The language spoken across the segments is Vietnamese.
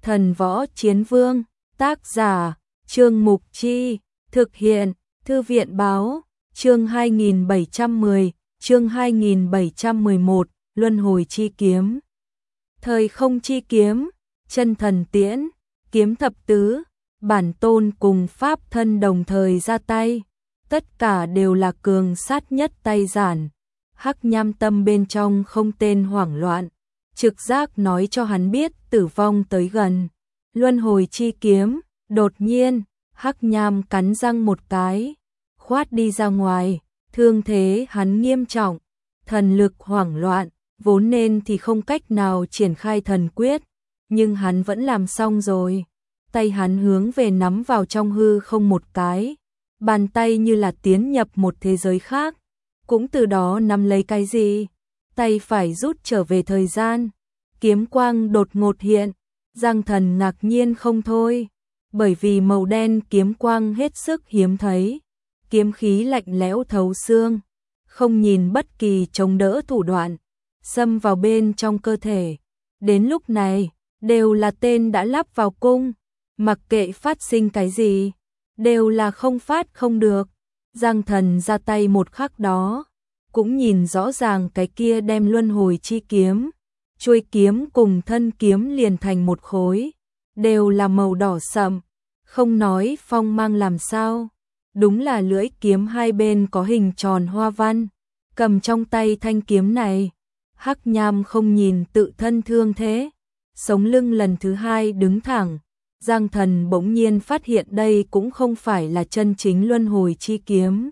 Thần Võ Chiến Vương, tác giả, Trương Mục Chi, thực hiện, Thư viện Báo, chương 2710, chương 2711, Luân Hồi Chi Kiếm. Thời Không Chi Kiếm, Chân Thần Tiễn, Kiếm Thập Tứ, bản tôn cùng pháp thân đồng thời ra tay, tất cả đều là cường sát nhất tay giản. Hắc Nham tâm bên trong không tên hoảng loạn, trực giác nói cho hắn biết tử vong tới gần. Luân Hồi Chi Kiếm, đột nhiên, Hắc Nham cắn răng một cái, khoát đi ra ngoài, thương thế hắn nghiêm trọng, thần lực hoảng loạn, vốn nên thì không cách nào triển khai thần quyết, nhưng hắn vẫn làm xong rồi. Tay hắn hướng về nắm vào trong hư không một cái, bàn tay như là tiến nhập một thế giới khác, cũng từ đó nắm lấy cái gì, tay phải rút trở về thời gian, kiếm quang đột ngột hiện, Giang Thần ngạc nhiên không thôi, bởi vì màu đen kiếm quang hết sức hiếm thấy, kiếm khí lạnh lẽo thấu xương, không nhìn bất kỳ chống đỡ thủ đoạn, xâm vào bên trong cơ thể. Đến lúc này, đều là tên đã lắp vào cung, mặc kệ phát sinh cái gì, đều là không phát không được. Giang Thần ra tay một khắc đó, cũng nhìn rõ ràng cái kia đem Luân Hồi Chi Kiếm, chuôi kiếm cùng thân kiếm liền thành một khối, đều là màu đỏ sậm, không nói phong mang làm sao, đúng là lưỡi kiếm hai bên có hình tròn hoa văn, cầm trong tay thanh kiếm này, Hắc Nham không nhìn tự thân thương thế, sống lưng lần thứ hai đứng thẳng. Giang Thần bỗng nhiên phát hiện đây cũng không phải là chân chính Luân Hồi Chi Kiếm.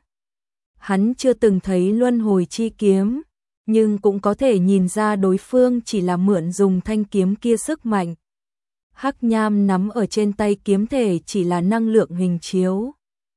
Hắn chưa từng thấy Luân Hồi Chi Kiếm, nhưng cũng có thể nhìn ra đối phương chỉ là mượn dùng thanh kiếm kia sức mạnh. Hắc Nham nắm ở trên tay kiếm thể chỉ là năng lượng hình chiếu.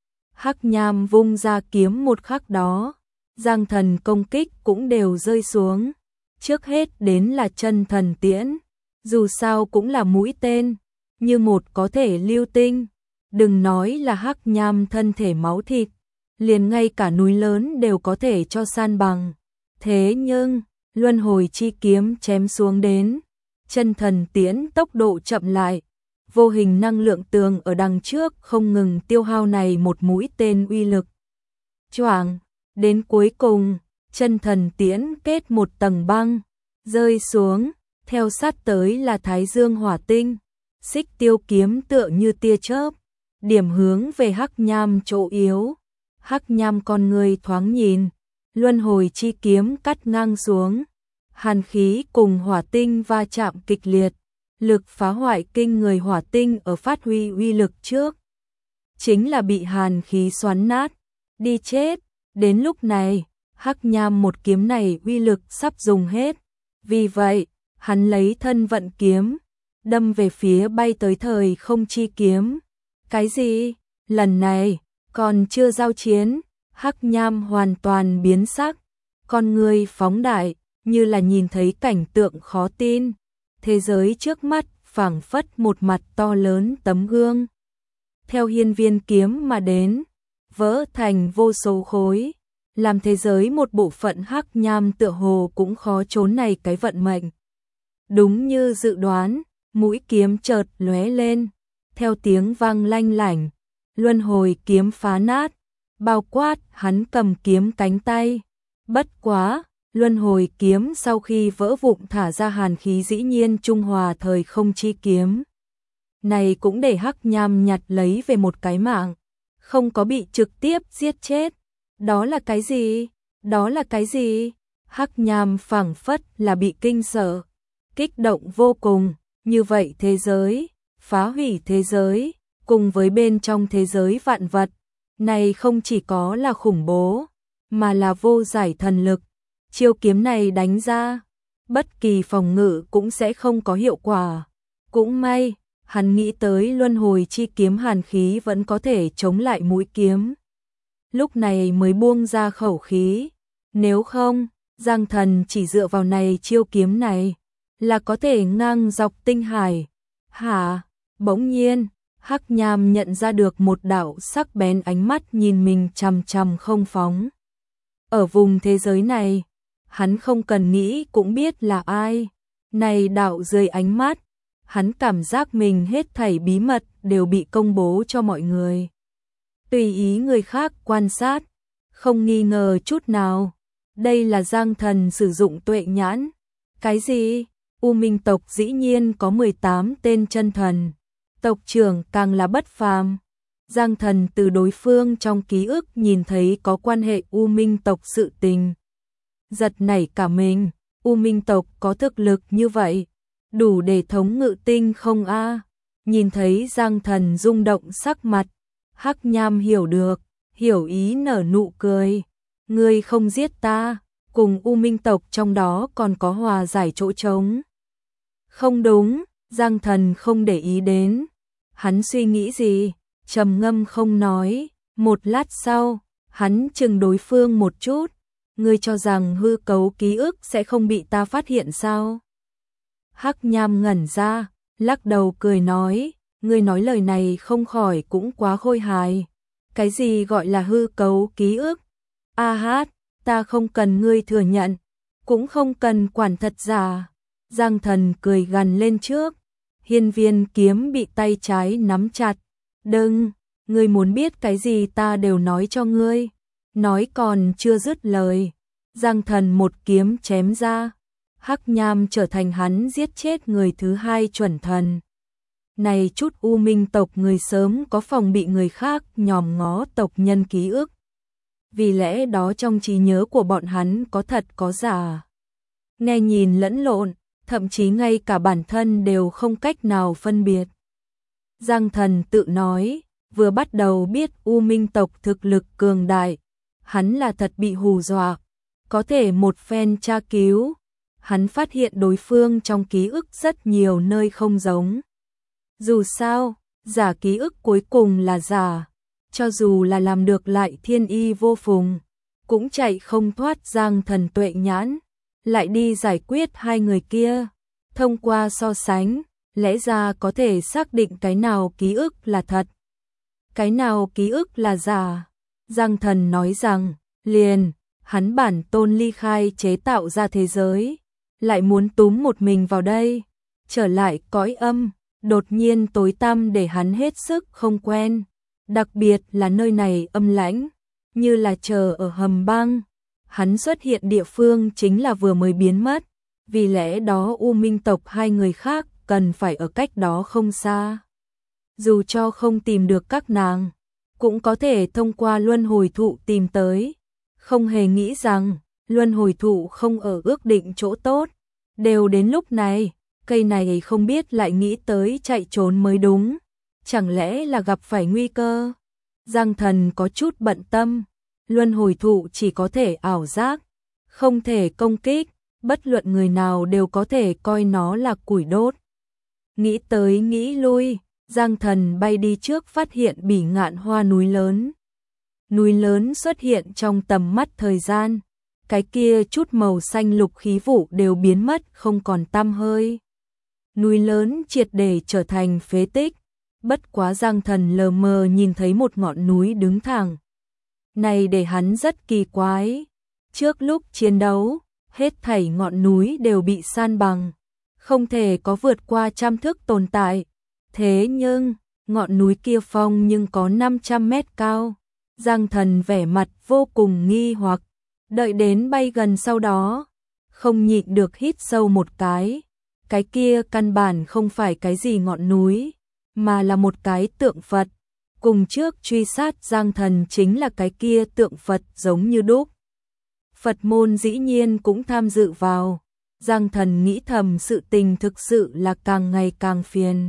Hắc Nham vung ra kiếm một khắc đó, Giang Thần công kích cũng đều rơi xuống. Trước hết đến là Chân Thần Tiễn, dù sao cũng là mũi tên, như một có thể lưu tinh, đừng nói là Hắc Nham thân thể máu thịt, liền ngay cả núi lớn đều có thể cho san bằng. Thế nhưng, Luân Hồi Chi Kiếm chém xuống đến, Chân Thần Tiễn tốc độ chậm lại, vô hình năng lượng tường ở đằng trước không ngừng tiêu hao này một mũi tên uy lực. Choảng, đến cuối cùng, Chân Thần Tiễn kết một tầng băng, rơi xuống, theo sát tới là Thái Dương Hỏa Tinh. Xích Tiêu kiếm tựa như tia chớp, điểm hướng về Hắc Nham chỗ yếu. Hắc Nham con người thoáng nhìn, Luân Hồi Chi Kiếm cắt ngang xuống, hàn khí cùng hỏa tinh va chạm kịch liệt, lực phá hoại kinh người. Hỏa tinh ở phát huy uy lực trước, chính là bị hàn khí xoắn nát, đi chết. Đến lúc này, Hắc Nham một kiếm này uy lực sắp dùng hết, vì vậy, hắn lấy thân vận kiếm, đâm về phía bay tới Thời Không Chi Kiếm. Cái gì? Lần này, còn chưa giao chiến, Hắc Nham hoàn toàn biến sắc, con người phóng đại, như là nhìn thấy cảnh tượng khó tin. Thế giới trước mắt phảng phất một mặt to lớn tấm gương, theo hiên viên kiếm mà đến, vỡ thành vô số khối, làm thế giới một bộ phận. Hắc Nham tựa hồ cũng khó trốn này cái vận mệnh. Đúng như dự đoán, mũi kiếm chợt lóe lên, theo tiếng vang lanh lảnh, Luân Hồi Kiếm phá nát, bao quát hắn cầm kiếm cánh tay. Bất quá, Luân Hồi Kiếm sau khi vỡ vụn thả ra hàn khí dĩ nhiên trung hòa Thời Không Chi Kiếm. Này cũng để Hắc Nham nhặt lấy về một cái mạng, không có bị trực tiếp giết chết. Đó là cái gì? Đó là cái gì? Hắc Nham phảng phất là bị kinh sợ, kích động vô cùng. Như vậy thế giới, phá hủy thế giới, cùng với bên trong thế giới vạn vật, này không chỉ có là khủng bố, mà là vô giải thần lực. Chiêu kiếm này đánh ra, bất kỳ phòng ngự cũng sẽ không có hiệu quả. Cũng may, hắn nghĩ tới Luân Hồi Chi Kiếm hàn khí vẫn có thể chống lại mũi kiếm. Lúc này mới buông ra khẩu khí, nếu không, Giang Thần chỉ dựa vào này chiêu kiếm này, là có thể ngang dọc tinh hải. Hả? Bỗng nhiên, Hắc Nham nhận ra được một đạo sắc bén ánh mắt nhìn mình chằm chằm không phóng. Ở vùng thế giới này, hắn không cần nghĩ cũng biết là ai. Này đạo dưới ánh mắt, hắn cảm giác mình hết thảy bí mật đều bị công bố cho mọi người. Tùy ý người khác quan sát, không nghi ngờ chút nào. Đây là Giang Thần sử dụng tuệ nhãn. Cái gì? U Minh tộc dĩ nhiên có 18 tên chân thần. Tộc trưởng càng là bất phàm. Giang Thần từ đối phương trong ký ức nhìn thấy có quan hệ U Minh tộc sự tình. Giật nảy cả mình, U Minh tộc có thực lực như vậy, đủ để thống ngự tinh không a? Nhìn thấy Giang Thần rung động sắc mặt, Hắc Nham hiểu được, hiểu ý nở nụ cười. Ngươi không giết ta, cùng U Minh tộc trong đó còn có hòa giải chỗ trống. Không đúng, Giang Thần không để ý đến. Hắn suy nghĩ gì? Trầm ngâm không nói. Một lát sau, hắn chừng đối phương một chút. Ngươi cho rằng hư cấu ký ức sẽ không bị ta phát hiện sao? Hắc Nham ngẩn ra, lắc đầu cười nói, ngươi nói lời này không khỏi cũng quá khôi hài. Cái gì gọi là hư cấu ký ức? A hát, ta không cần ngươi thừa nhận, cũng không cần quản thật giả. Giang Thần cười gằn lên trước, hiên viên kiếm bị tay trái nắm chặt. Đừng, ngươi muốn biết cái gì ta đều nói cho ngươi. Nói còn chưa dứt lời, Giang Thần một kiếm chém ra. Hắc Nham trở thành hắn giết chết người thứ hai chuẩn thần. Này chút U Minh tộc người sớm có phòng bị người khác nhòm ngó tộc nhân ký ức. Vì lẽ đó trong trí nhớ của bọn hắn có thật có giả. Nghe nhìn lẫn lộn, thậm chí ngay cả bản thân đều không cách nào phân biệt. Giang Thần tự nói, vừa bắt đầu biết U Minh tộc thực lực cường đại, hắn là thật bị hù dọa. Có thể một phen tra cứu, hắn phát hiện đối phương trong ký ức rất nhiều nơi không giống. Dù sao, giả ký ức cuối cùng là giả, cho dù là làm được lại thiên y vô phùng, cũng chạy không thoát Giang Thần tuệ nhãn. Lại đi giải quyết hai người kia, thông qua so sánh, lẽ ra có thể xác định cái nào ký ức là thật, cái nào ký ức là giả. Giang Thần nói rằng, liền, hắn bản tôn ly khai chế tạo ra thế giới, lại muốn túm một mình vào đây, trở lại cõi âm, đột nhiên tối tăm để hắn hết sức không quen, đặc biệt là nơi này âm lãnh, như là chờ ở hầm băng. Hắn xuất hiện địa phương chính là vừa mới biến mất, vì lẽ đó U Minh tộc hai người khác cần phải ở cách đó không xa. Dù cho không tìm được các nàng, cũng có thể thông qua luân hồi thụ tìm tới. Không hề nghĩ rằng luân hồi thụ không ở ước định chỗ tốt. Đều đến lúc này, cây này không biết lại nghĩ tới chạy trốn mới đúng. Chẳng lẽ là gặp phải nguy cơ? Giang Thần có chút bận tâm. Luân hồi thụ chỉ có thể ảo giác, không thể công kích, bất luận người nào đều có thể coi nó là củi đốt. Nghĩ tới nghĩ lui, Giang Thần bay đi trước phát hiện Bỉ Ngạn Hoa núi lớn. Núi lớn xuất hiện trong tầm mắt thời gian, cái kia chút màu xanh lục khí vụ đều biến mất không còn tăm hơi. Núi lớn triệt để trở thành phế tích, bất quá Giang Thần lờ mờ nhìn thấy một ngọn núi đứng thẳng. Này để hắn rất kỳ quái. Trước lúc chiến đấu, hết thảy ngọn núi đều bị san bằng, không thể có vượt qua 100 thước tồn tại. Thế nhưng, ngọn núi kia phong nhưng có 500 mét cao. Giang Thần vẻ mặt vô cùng nghi hoặc, đợi đến bay gần sau đó, không nhịn được hít sâu một cái. Cái kia căn bản không phải cái gì ngọn núi, mà là một cái tượng Phật. Cùng trước truy sát Giang Thần chính là cái kia tượng Phật giống như đúc. Phật môn dĩ nhiên cũng tham dự vào. Giang Thần nghĩ thầm sự tình thực sự là càng ngày càng phiền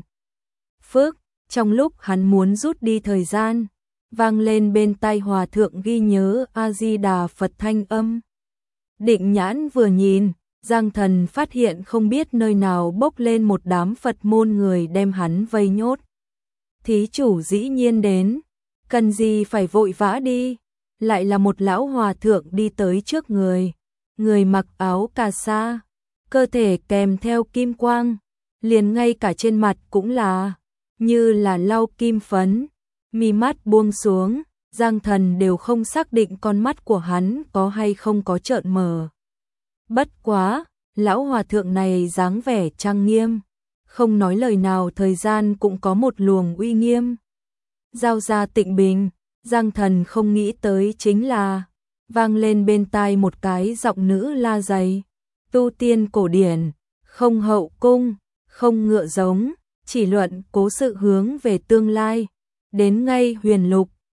phức. Trong lúc hắn muốn rút đi thời gian, vang lên bên tai hòa thượng ghi nhớ A-di-đà Phật thanh âm. Định nhãn vừa nhìn, Giang Thần phát hiện không biết nơi nào bốc lên một đám Phật môn người đem hắn vây nhốt. Thí chủ dĩ nhiên đến, cần gì phải vội vã đi. Lại là một lão hòa thượng đi tới trước người. Người mặc áo cà sa, cơ thể kèm theo kim quang, liền ngay cả trên mặt cũng là như là lau kim phấn. Mi mắt buông xuống, Giang Thần đều không xác định con mắt của hắn có hay không có trợn mở. Bất quá, lão hòa thượng này dáng vẻ trang nghiêm, không nói lời nào, thời gian cũng có một luồng uy nghiêm. Giao ra Tịnh Bình, Giang Thần không nghĩ tới chính là vang lên bên tai một cái giọng nữ la dày. Tu tiên cổ điển, không hậu cung, không ngựa giống, chỉ luận cố sự hướng về tương lai. Đến ngay huyền lục,